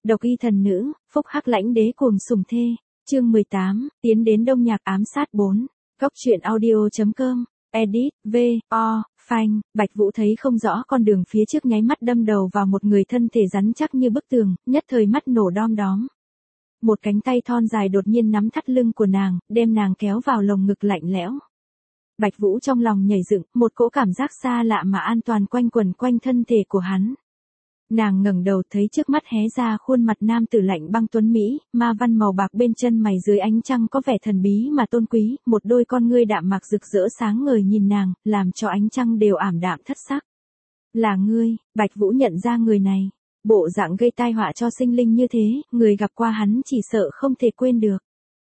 Độc y thần nữ, phúc hắc lãnh đế cuồng sủng thê. Chương 18, tiến đến Đông Nhạc ám sát 4. Góc truyện audio.com. Edit, V.O. Phanh, Bạch Vũ thấy không rõ con đường phía trước, nháy mắt đâm đầu vào một người thân thể rắn chắc như bức tường, nhất thời mắt nổ đom đóm. Một cánh tay thon dài đột nhiên nắm thắt lưng của nàng, đem nàng kéo vào lồng ngực lạnh lẽo. Bạch Vũ trong lòng nhảy dựng, một cỗ cảm giác xa lạ mà an toàn quanh quẩn quanh thân thể của hắn. Nàng ngẩng đầu thấy trước mắt hé ra khuôn mặt nam tử lạnh băng tuấn mỹ, ma văn màu bạc bên chân mày dưới ánh trăng có vẻ thần bí mà tôn quý, một đôi con ngươi đạm mạc rực rỡ sáng ngời nhìn nàng, làm cho ánh trăng đều ảm đạm thất sắc. Là ngươi, Bạch Vũ nhận ra người này. Bộ dạng gây tai họa cho sinh linh như thế, người gặp qua hắn chỉ sợ không thể quên được.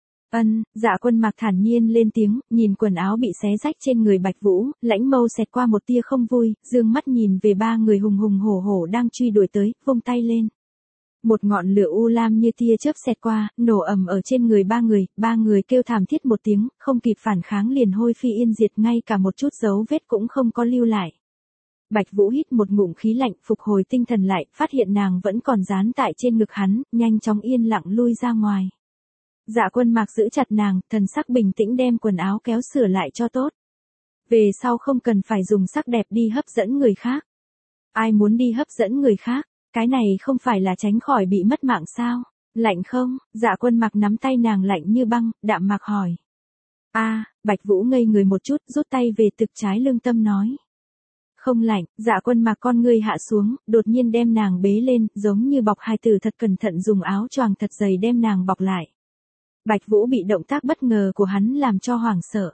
Dạ Quân Mạc thản nhiên lên tiếng, nhìn quần áo bị xé rách trên người Bạch Vũ, lãnh mâu xẹt qua một tia không vui, dương mắt nhìn về ba người hùng hùng hổ hổ đang truy đuổi tới, vung tay lên. Một ngọn lửa u lam như tia chớp xẹt qua, nổ ầm ở trên người ba người kêu thảm thiết một tiếng, không kịp phản kháng liền hôi phi yên diệt, ngay cả một chút dấu vết cũng không có lưu lại. Bạch Vũ hít một ngụm khí lạnh, phục hồi tinh thần lại, phát hiện nàng vẫn còn dán tại trên ngực hắn, nhanh chóng yên lặng lui ra ngoài. Dạ Quân Mạc giữ chặt nàng, thần sắc bình tĩnh đem quần áo kéo sửa lại cho tốt. Về sau không cần phải dùng sắc đẹp đi hấp dẫn người khác. Ai muốn đi hấp dẫn người khác, cái này không phải là tránh khỏi bị mất mạng sao? Lạnh không? Dạ Quân Mạc nắm tay nàng lạnh như băng, đạm mạc hỏi. Bạch Vũ ngây người một chút, rút tay về thực trái lương tâm nói. Không lạnh. Dạ Quân Mạc con ngươi hạ xuống, đột nhiên đem nàng bế lên, giống như bọc hài tử thật cẩn thận dùng áo choàng thật dày đem nàng bọc lại. Bạch Vũ bị động tác bất ngờ của hắn làm cho hoảng sợ.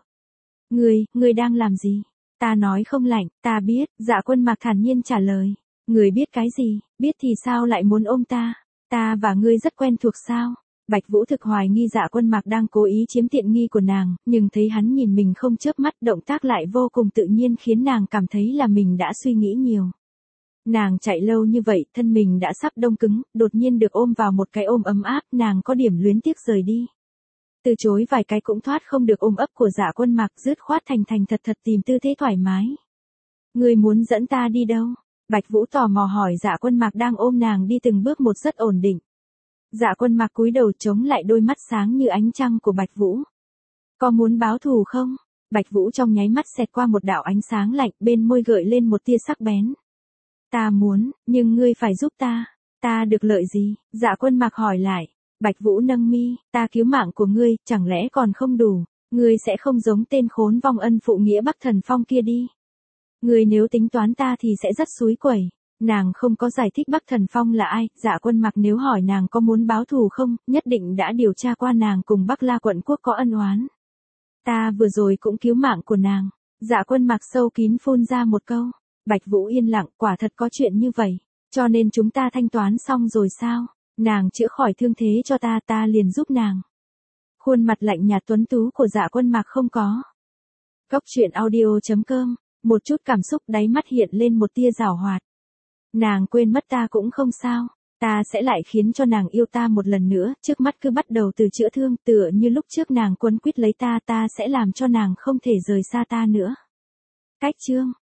Ngươi đang làm gì? Ta nói không lạnh, ta biết. Dạ Quân Mạc thản nhiên trả lời. Ngươi biết cái gì? Biết thì sao lại muốn ôm ta? Ta và ngươi rất quen thuộc sao? Bạch Vũ thực hoài nghi Dạ Quân Mạc đang cố ý chiếm tiện nghi của nàng, nhưng thấy hắn nhìn mình không chớp mắt, động tác lại vô cùng tự nhiên khiến nàng cảm thấy là mình đã suy nghĩ nhiều. Nàng chạy lâu như vậy, thân mình đã sắp đông cứng, đột nhiên được ôm vào một cái ôm ấm áp, nàng có điểm luyến tiếc rời đi. Từ chối vài cái cũng thoát không được ôm ấp của Dạ Quân Mạc, dứt khoát thành thật tìm tư thế thoải mái. Ngươi muốn dẫn ta đi đâu? Bạch Vũ tò mò hỏi. Dạ Quân Mạc đang ôm nàng đi từng bước một rất ổn định. Dạ Quân Mạc cúi đầu chống lại đôi mắt sáng như ánh trăng của Bạch Vũ. Có muốn báo thù không? Bạch Vũ trong nháy mắt xẹt qua một đạo ánh sáng lạnh, bên môi gợi lên một tia sắc bén. Ta muốn, nhưng ngươi phải giúp ta. Ta được lợi gì? Dạ Quân Mạc hỏi lại. Bạch Vũ nâng mi, ta cứu mạng của ngươi, chẳng lẽ còn không đủ? Ngươi sẽ không giống tên khốn vong ân phụ nghĩa Bắc Thần Phong kia đi. Ngươi nếu tính toán ta thì sẽ rất xúi quẩy. Nàng không có giải thích Bắc Thần Phong là ai. Dạ Quân Mạc nếu hỏi nàng có muốn báo thù không, nhất định đã điều tra qua nàng cùng Bắc La quận quốc có ân oán. Ta vừa rồi cũng cứu mạng của nàng. Dạ Quân Mạc sâu kín phun ra một câu. Bạch Vũ yên lặng, quả thật có chuyện như vậy. Cho nên chúng ta thanh toán xong rồi sao? Nàng chữa khỏi thương thế cho ta liền giúp nàng. Khuôn mặt lạnh nhạt tuấn tú của Dạ Quân Mạc không có. Góc truyện audio.com. Một chút cảm xúc đáy mắt hiện lên một tia giảo hoạt. Nàng quên mất ta cũng không sao. Ta sẽ lại khiến cho nàng yêu ta một lần nữa. Trước mắt cứ bắt đầu từ chữa thương, tựa như lúc trước nàng quấn quýt lấy ta sẽ làm cho nàng không thể rời xa ta nữa. Cách chương.